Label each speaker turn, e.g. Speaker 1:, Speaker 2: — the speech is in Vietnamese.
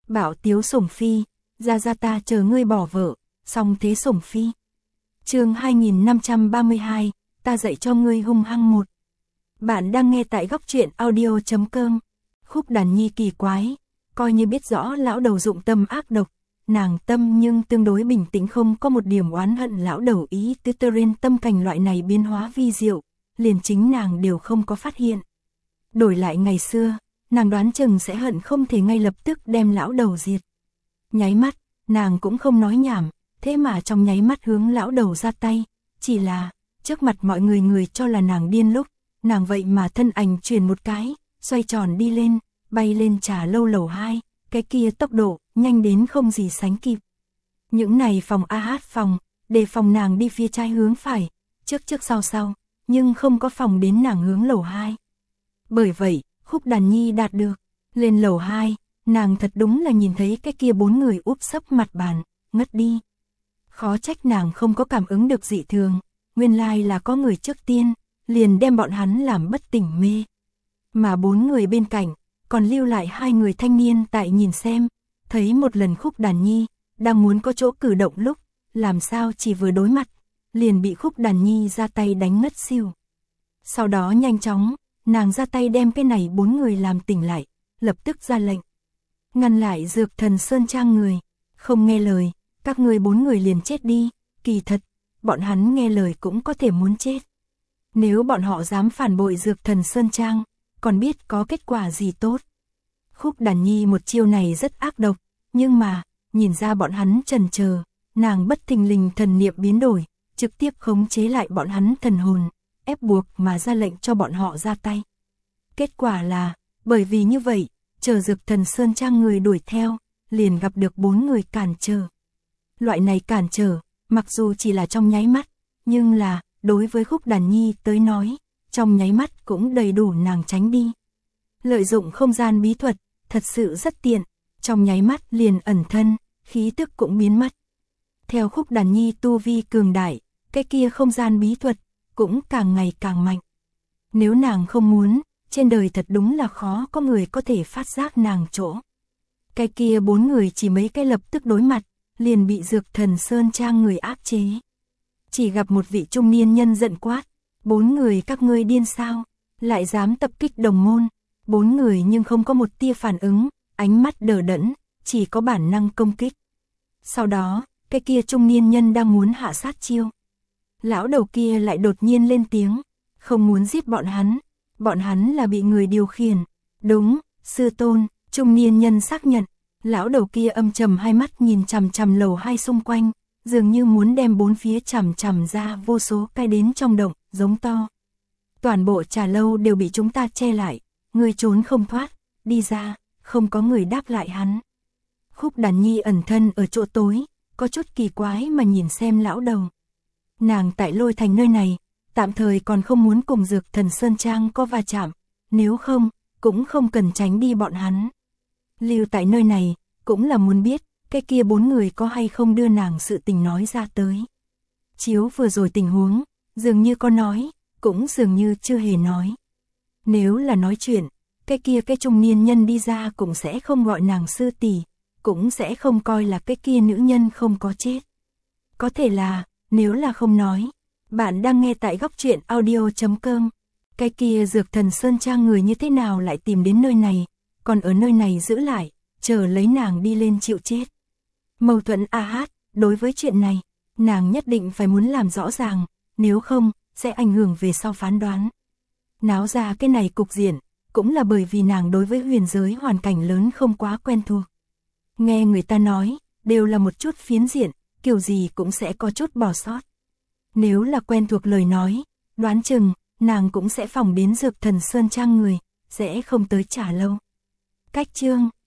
Speaker 1: Bảo tiếu sủng phi, ra ta chờ ngươi bỏ vợ, xong thế sủng phi. Chương 2532, ta dạy cho ngươi hung hăng một. Bạn đang nghe tại góc truyện audio.com. Khúc Đàn Nhi kỳ quái, coi như biết rõ lão đầu dụng tâm ác độc, nàng tâm nhưng tương đối bình tĩnh, không có một điểm oán hận lão đầu ý tứ tơ rên tâm cảnh loại này biến hóa vi diệu, liền chính nàng đều không có phát hiện. Đổi lại ngày xưa, nàng đoán chừng sẽ hận không thể ngay lập tức đem lão đầu diệt. Nháy mắt, nàng cũng không nói nhảm, thế mà trong nháy mắt hướng lão đầu ra tay, chỉ là, trước mặt mọi người cho là nàng điên lúc, nàng vậy mà thân ảnh chuyển một cái, xoay tròn đi lên, bay lên trà lâu lầu 2, cái kia tốc độ, nhanh đến không gì sánh kịp. Những này phòng AH phòng, đề phòng nàng đi phía trái hướng phải, trước sau, nhưng không có phòng đến nàng hướng lầu 2. Bởi vậy, Khúc Đàn Nhi đạt được, lên lầu 2, nàng thật đúng là nhìn thấy cái kia 4 người úp sấp mặt bàn, ngất đi. Khó trách nàng không có cảm ứng được dị thường, nguyên lai là có người trước tiên, liền đem bọn hắn làm bất tỉnh mê. Mà 4 người bên cạnh, còn lưu lại 2 người thanh niên tại nhìn xem, thấy một lần Khúc Đàn Nhi, đang muốn có chỗ cử động lúc, làm sao chỉ vừa đối mặt, liền bị Khúc Đàn Nhi ra tay đánh ngất xỉu. Sau đó nhanh chóng, nàng ra tay đem cái này 4 người làm tỉnh lại, lập tức ra lệnh. Ngăn lại Dược Thần Sơn Trang người, không nghe lời, các ngươi 4 người liền chết đi, kỳ thật, bọn hắn nghe lời cũng có thể muốn chết. Nếu bọn họ dám phản bội Dược Thần Sơn Trang, còn biết có kết quả gì tốt. Khúc Đàn Nhi một chiêu này rất ác độc, nhưng mà, nhìn ra bọn hắn chần chờ, nàng bất thình lình thần niệm biến đổi, trực tiếp khống chế lại bọn hắn thần hồn, ép buộc mà ra lệnh cho bọn họ ra tay. Kết quả là, bởi vì như vậy, chờ Dược Thần Sơn Trang người đuổi theo, liền gặp được 4 người cản trở. Loại này cản trở, mặc dù chỉ là trong nháy mắt, nhưng là, đối với Khúc Đàn Nhi tới nói, trong nháy mắt cũng đầy đủ nàng tránh đi. Lợi dụng không gian bí thuật, thật sự rất tiện, trong nháy mắt liền ẩn thân, khí tức cũng biến mất. Theo Khúc Đàn Nhi tu vi cường đại, cái kia không gian bí thuật, cũng càng ngày càng mạnh. Nếu nàng không muốn, trên đời thật đúng là khó có người có thể phát giác nàng chỗ. Cái kia 4 người chỉ mấy cái lập tức đối mặt, liền bị Dược Thần Sơn Trang người áp chế. Chỉ gặp một vị trung niên nhân giận quát, 4 người các ngươi điên sao, lại dám tập kích đồng môn. 4 người nhưng không có một tia phản ứng, ánh mắt đờ đẫn, chỉ có bản năng công kích. Sau đó, cái kia trung niên nhân đang muốn hạ sát chiêu. Lão đầu kia lại đột nhiên lên tiếng, không muốn giết bọn hắn là bị người điều khiển. Đúng, sư tôn, trung niên nhân xác nhận. Lão đầu kia âm trầm hai mắt nhìn chằm chằm lầu 2 xung quanh, dường như muốn đem 4 phía chằm chằm ra vô số cái đến trong động, giống to. Toàn bộ trà lâu đều bị chúng ta che lại, người trốn không thoát, đi ra, không có người đáp lại hắn. Khúc Đàn Nhi ẩn thân ở chỗ tối, có chút kỳ quái mà nhìn xem lão đầu. Nàng tại Lôi Thành nơi này, tạm thời còn không muốn cùng Dược Thần Sơn Trang có va chạm, nếu không, cũng không cần tránh đi bọn hắn. Lưu tại nơi này, cũng là muốn biết, cái kia 4 người có hay không đưa nàng sự tình nói ra tới. Chiếu vừa rồi tình huống, dường như có nói, cũng dường như chưa hề nói. Nếu là nói chuyện, cái kia cái trung niên nhân đi ra cũng sẽ không gọi nàng sư tỷ, cũng sẽ không coi là cái kia nữ nhân không có chết. Có thể là, nếu là không nói, bạn đang nghe tại góc truyện audio.com. Cái kia Dược Thần Sơn Trang người như thế nào lại tìm đến nơi này, còn ở nơi này giữ lại, chờ lấy nàng đi lên chịu chết. Mâu thuẫn AH, đối với chuyện này, nàng nhất định phải muốn làm rõ ràng, nếu không, sẽ ảnh hưởng về sau phán đoán. Náo ra cái này cục diện, cũng là bởi vì nàng đối với huyền giới hoàn cảnh lớn không quá quen thuộc. Nghe người ta nói, đều là một chút phiến diện, kiểu gì cũng sẽ có chút bỏ sót. Nếu là quen thuộc lời nói, đoán chừng, nàng cũng sẽ phòng đến Dược Thần Sơn Trang người, sẽ không tới trả lâu. Cách chương